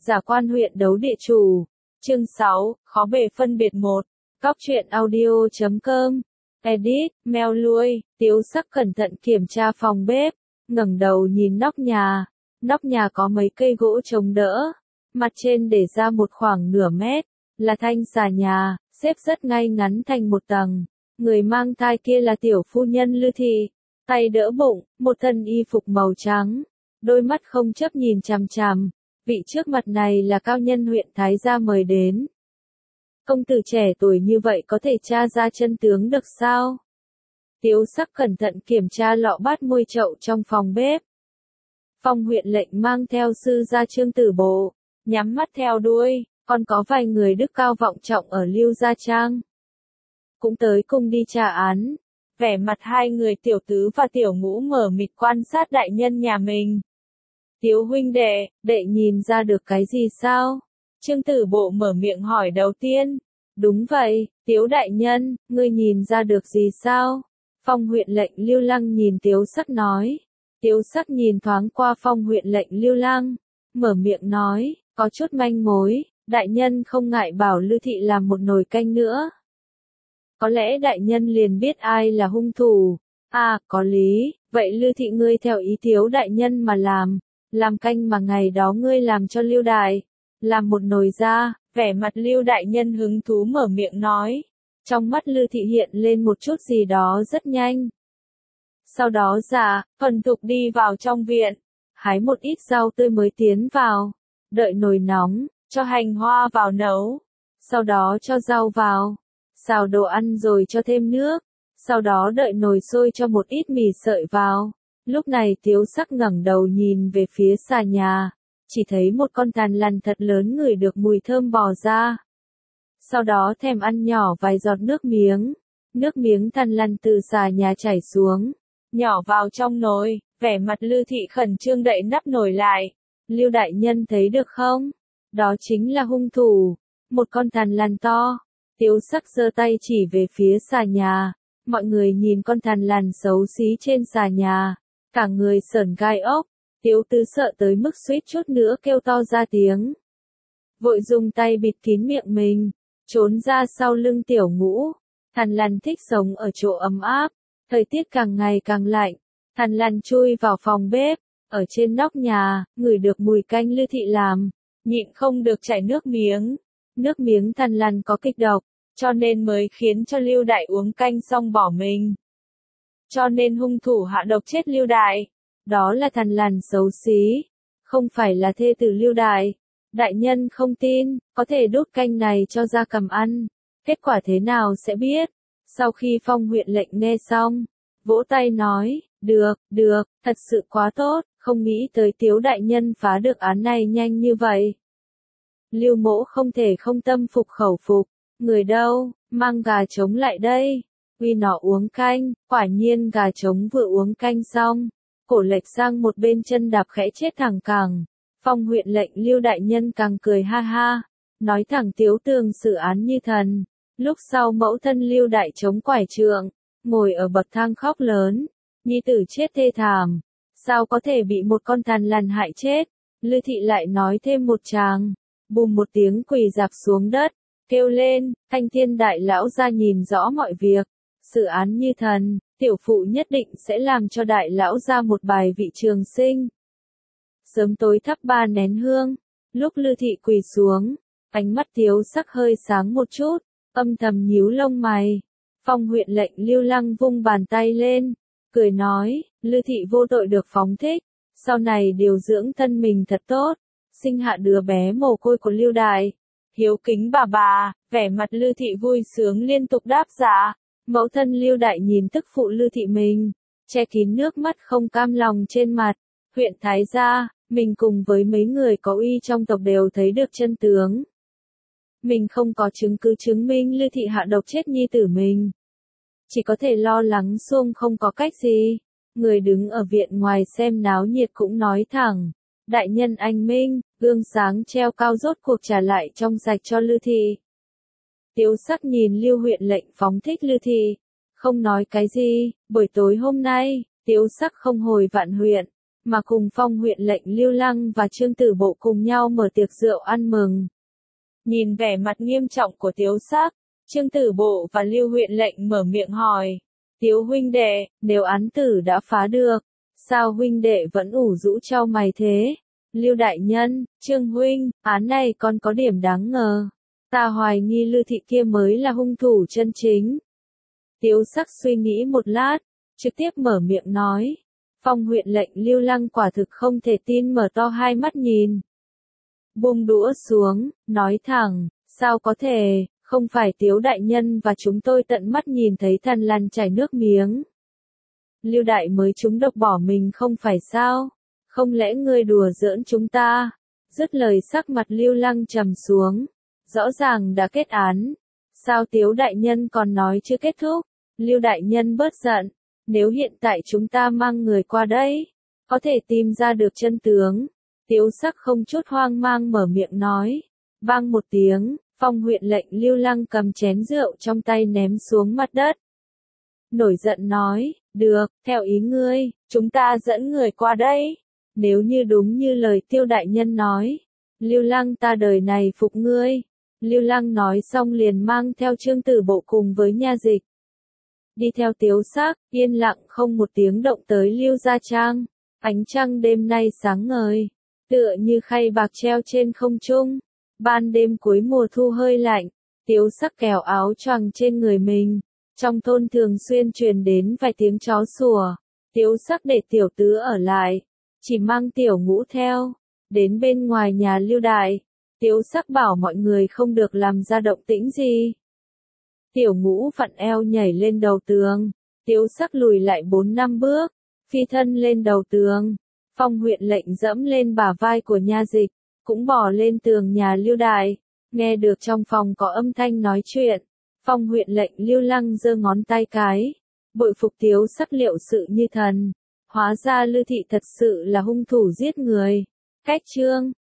Giả quan huyện đấu địa chủ. Chương 6, khó bề phân biệt một. Góc truyện audio.com. Edit, Mèo lui, Tiếu Sắc cẩn thận kiểm tra phòng bếp, ngẩng đầu nhìn nóc nhà. Nóc nhà có mấy cây gỗ chống đỡ, mặt trên để ra một khoảng nửa mét, là thanh xà nhà, xếp rất ngay ngắn thành một tầng. Người mang thai kia là tiểu phu nhân Lư Thị, tay đỡ bụng, một thân y phục màu trắng, đôi mắt không chớp nhìn chằm chằm. Vị trước mặt này là cao nhân huyện Thái Gia mời đến. Công tử trẻ tuổi như vậy có thể tra ra chân tướng được sao? Tiếu Sắc cẩn thận kiểm tra lọ bát môi chậu trong phòng bếp. Phong huyện lệnh mang theo sư gia Trương Tử Bộ, nhắm mắt theo đuôi, còn có vài người đức cao vọng trọng ở Lưu Gia Trang cũng tới cùng đi tra án. Vẻ mặt hai người tiểu tứ và tiểu ngũ mở mịt quan sát đại nhân nhà mình. Tiếu huynh đệ nhìn ra được cái gì sao? Trương Tử Bộ mở miệng hỏi đầu tiên. Đúng vậy, Tiếu đại nhân, ngươi nhìn ra được gì sao? Phong huyện lệnh Lưu Lăng nhìn Tiếu Sắc nói. Tiếu Sắc nhìn thoáng qua phong huyện lệnh Lưu Lăng, mở miệng nói, có chút manh mối, đại nhân không ngại bảo Lư Thị làm một nồi canh nữa. Có lẽ đại nhân liền biết ai là hung thủ. À, có lý, vậy Lư Thị ngươi theo ý Tiếu đại nhân mà làm canh mà ngày đó ngươi làm cho Lưu đại, làm một nồi ra. Vẻ mặt Lưu đại nhân hứng thú mở miệng nói. Trong mắt Lư Thị hiện lên một chút gì đó rất nhanh. Sau đó thuần thục đi vào trong viện, hái một ít rau tươi mới tiến vào, đợi nồi nóng, cho hành hoa vào nấu, sau đó cho rau vào, xào đồ ăn rồi cho thêm nước, sau đó đợi nồi sôi cho một ít mì sợi vào. Lúc này Tiếu Sắc ngẩng đầu nhìn về phía xà nhà, chỉ thấy một con thằn lằn thật lớn ngửi được mùi thơm bò ra. Sau đó thèm ăn nhỏ vài giọt nước miếng thằn lằn từ xà nhà chảy xuống, nhỏ vào trong nồi. Vẻ mặt Lư Thị khẩn trương đậy nắp nồi lại. Lưu đại nhân thấy được không? Đó chính là hung thủ, một con thằn lằn to. Tiếu Sắc giơ tay chỉ về phía xà nhà. Mọi người nhìn con thằn lằn xấu xí trên xà nhà, cả người sởn gai ốc. Tiếu Tứ sợ tới mức suýt chút nữa kêu to ra tiếng, vội dùng tay bịt kín miệng mình, trốn ra sau lưng tiểu ngũ. Thằn lằn thích sống ở chỗ ấm áp, thời tiết càng ngày càng lạnh. Thằn lằn chui vào phòng bếp, ở trên nóc nhà, ngửi được mùi canh Lư Thị làm, nhịn không được chảy nước miếng. Nước miếng thằn lằn có kịch độc, cho nên mới khiến cho Lưu đại uống canh xong bỏ mình. Cho nên hung thủ hạ độc chết Lưu đại. Đó là thằn lằn xấu xí, không phải là thê tử Lưu đại. Đại nhân không tin, có thể đút canh này cho gia cầm ăn. Kết quả thế nào sẽ biết. Sau khi phong huyện lệnh nghe xong, vỗ tay nói, được, thật sự quá tốt, không nghĩ tới Tiếu đại nhân phá được án này nhanh như vậy. Lưu mỗ không thể không tâm phục khẩu phục, người đâu, mang gà trống lại đây, uy nó uống canh. Quả nhiên gà trống vừa uống canh xong, cổ lệch sang một bên chân đạp khẽ chết thẳng cẳng. Phong huyện lệnh Lưu đại nhân càng cười ha ha, nói thẳng Tiếu tường xử án như thần. Lúc sau mẫu thân Lưu đại chống quải trượng, ngồi ở bậc thang khóc lớn, nhi tử chết thê thảm, sao có thể bị một con thằn lằn hại chết. Lư Thị lại nói thêm một tràng, bùm một tiếng quỳ dạp xuống đất, kêu lên, Thanh Thiên đại lão ra nhìn rõ mọi việc, xử án như thần, tiểu phụ nhất định sẽ làm cho đại lão ra một bài vị trường sinh. Sớm tối thắp 3 nén hương, lúc Lư Thị quỳ xuống, ánh mắt Tiếu Sắc hơi sáng một chút, âm thầm nhíu lông mày. Phong huyện lệnh Lưu Lăng vung bàn tay lên, cười nói, Lư Thị vô tội được phóng thích, sau này điều dưỡng thân mình thật tốt, sinh hạ đứa bé mồ côi của Lưu đại. Hiếu kính bà, vẻ mặt Lư Thị vui sướng liên tục đáp dạ. Mẫu thân Lưu đại nhìn tức phụ Lư Thị mình, che kín nước mắt không cam lòng trên mặt. Huyện Thái Gia, mình cùng với mấy người có uy trong tộc đều thấy được chân tướng. Mình không có chứng cứ chứng minh Lư Thị hạ độc chết nhi tử mình, chỉ có thể lo lắng xuông không có cách gì. Người đứng ở viện ngoài xem náo nhiệt cũng nói thẳng, đại nhân anh minh, gương sáng treo cao rốt cuộc trả lại trong sạch cho Lư Thị. Tiếu Sắc nhìn Lưu huyện lệnh phóng thích Lư Thị, không nói cái gì. Buổi tối hôm nay, Tiếu Sắc không hồi Vạn huyện, mà cùng Phong huyện lệnh Lưu Lăng và Trương Tử Bộ cùng nhau mở tiệc rượu ăn mừng. Nhìn vẻ mặt nghiêm trọng của Tiếu Sắc, Trương Tử Bộ và Lưu huyện lệnh mở miệng hỏi, Tiếu huynh đệ, nếu án tử đã phá được, sao huynh đệ vẫn ủ rũ trao mày thế? Lưu đại nhân, Trương huynh, án này còn có điểm đáng ngờ. Ta hoài nghi Lưu thị kia mới là hung thủ chân chính. Tiếu Sắc suy nghĩ một lát, trực tiếp mở miệng nói. Phong huyện lệnh Lưu Lăng quả thực không thể tin, mở to hai mắt nhìn. Buông đũa xuống, nói thẳng, sao có thể, không phải Tiếu đại nhân và chúng tôi tận mắt nhìn thấy Thần Lan chảy nước miếng. Lưu đại mới trúng độc bỏ mình không phải sao? Không lẽ ngươi đùa giỡn chúng ta? Dứt lời sắc mặt Lưu Lăng trầm xuống. Rõ ràng đã kết án. Sao Tiếu đại nhân còn nói chưa kết thúc? Lưu đại nhân bớt giận. Nếu hiện tại chúng ta mang người qua đây, có thể tìm ra được chân tướng. Tiếu Sắc không chút hoang mang mở miệng nói. Vang một tiếng, Phong huyện lệnh Lưu Lăng cầm chén rượu trong tay ném xuống mặt đất. Nổi giận nói, được, theo ý ngươi, chúng ta dẫn người qua đây. Nếu như đúng như lời Tiêu đại nhân nói, Lưu Lăng ta đời này phục ngươi. Lưu Lăng nói xong liền mang theo Trương Tử Bộ cùng với Nha Dịch. Đi theo Tiếu Sắc, yên lặng không một tiếng động tới Lưu gia trang. Ánh trăng đêm nay sáng ngời, tựa như khay bạc treo trên không trung. Ban đêm cuối mùa thu hơi lạnh, Tiếu Sắc kéo áo choàng trên người mình. Trong thôn thường xuyên truyền đến vài tiếng chó sủa. Tiếu Sắc để tiểu tứ ở lại, chỉ mang tiểu ngũ theo. Đến bên ngoài nhà Lưu đại, Tiếu Sắc bảo mọi người không được làm ra động tĩnh gì. Tiểu ngũ vặn eo nhảy lên đầu tường. Tiếu Sắc lùi lại 4-5 bước, phi thân lên đầu tường. Phong huyện lệnh dẫm lên bả vai của Nha Dịch, cũng bò lên tường nhà Lưu đại. Nghe được trong phòng có âm thanh nói chuyện, Phong huyện lệnh Lưu Lăng giơ ngón tay cái. Bội phục Tiếu Sắc liệu sự như thần. Hóa ra Lưu thị thật sự là hung thủ giết người. Cách chương